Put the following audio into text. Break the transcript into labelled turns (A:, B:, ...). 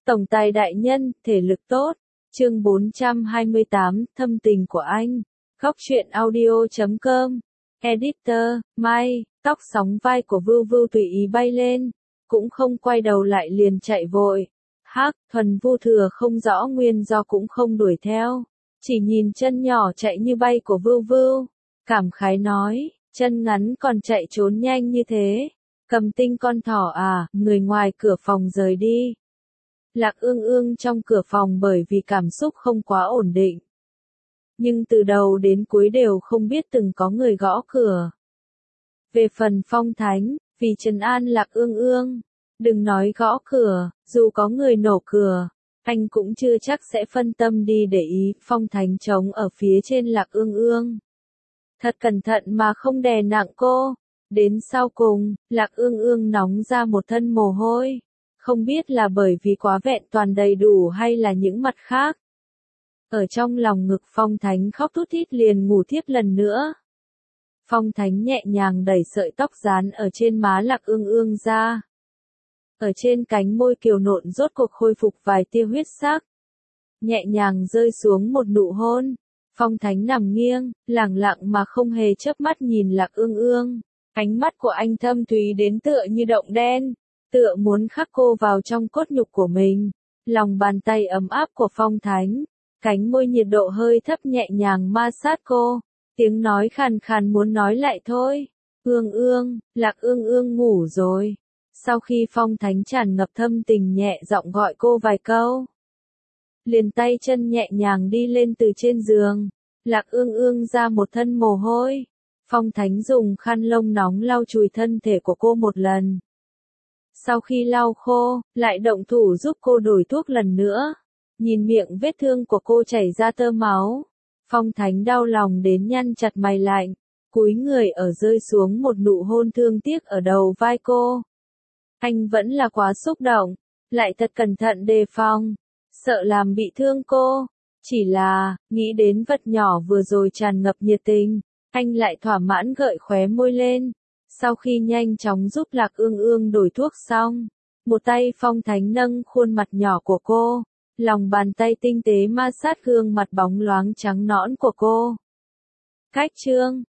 A: Tổng tài đại nhân, thể lực tốt. Chương 428, thâm tình của anh. Góc truyện audio.com. Editor, Mai, tóc sóng vai của Vưu Vưu tùy ý bay lên, cũng không quay đầu lại liền chạy vội. Hắc, Thuần Vu Thừa không rõ nguyên do cũng không đuổi theo, chỉ nhìn chân nhỏ chạy như bay của Vưu Vưu, cảm khái nói, chân ngắn còn chạy trốn nhanh như thế. Cầm Tinh con thỏ à, người ngoài cửa phòng rời đi. Lạc Ương Ương trong cửa phòng bởi vì cảm xúc không quá ổn định. Nhưng từ đầu đến cuối đều không biết từng có người gõ cửa. Về phần Phong Thánh, vì trấn an Lạc Ương Ương, đừng nói gõ cửa, dù có người nổ cửa, anh cũng chưa chắc sẽ phân tâm đi để ý. Phong Thánh trống ở phía trên Lạc Ương Ương, thật cẩn thận mà không đè nặng cô. Đến sau cùng, Lạc Ương Ương nóng ra một thân mồ hôi, không biết là bởi vì quá vẹn toàn đầy đủ hay là những mặt khác. Ở trong lòng ngực Phong Thánh khóc thút thít liền ngủ thiếp lần nữa. Phong Thánh nhẹ nhàng đẩy sợi tóc rán ở trên má Lạc Ương Ương ra. Ở trên cánh môi kiều nộn rốt cuộc khôi phục vài tia huyết sắc. Nhẹ nhàng rơi xuống một nụ hôn. Phong Thánh nằm nghiêng, lẳng lặng mà không hề chớp mắt nhìn Lạc Ương Ương. Ánh mắt của anh thâm thúy đến tựa như động đen, tựa muốn khắc cô vào trong cốt nhục của mình. Lòng bàn tay ấm áp của Phong Thánh, cánh môi nhiệt độ hơi thấp nhẹ nhàng ma sát cô, tiếng nói khàn khàn muốn nói lại thôi. Ương Ương, Lạc Ương Ương ngủ rồi. Sau khi Phong Thánh tràn ngập thâm tình nhẹ giọng gọi cô vài câu, liền tay chân nhẹ nhàng đi lên từ trên giường. Lạc Ương Ương ra một thân mồ hôi. Phong Thánh dùng khăn lông nóng lau chùi thân thể của cô một lần. Sau khi lau khô, lại động thủ giúp cô đổi thuốc lần nữa. Nhìn miệng vết thương của cô chảy ra tơ máu, Phong Thánh đau lòng đến nhăn chặt mày lại, cúi người ở rơi xuống một nụ hôn thương tiếc ở đầu vai cô. Anh vẫn là quá xúc động, lại thật cẩn thận đề phòng, sợ làm bị thương cô. Chỉ là, nghĩ đến vật nhỏ vừa rồi tràn ngập nhiệt tình, anh lại thỏa mãn gợi khóe môi lên. Sau khi nhanh chóng giúp Lạc Ương Ương đổi thuốc xong, một tay Phong Thánh nâng khuôn mặt nhỏ của cô, lòng bàn tay tinh tế ma sát gương mặt bóng loáng trắng nõn của cô. Cách chương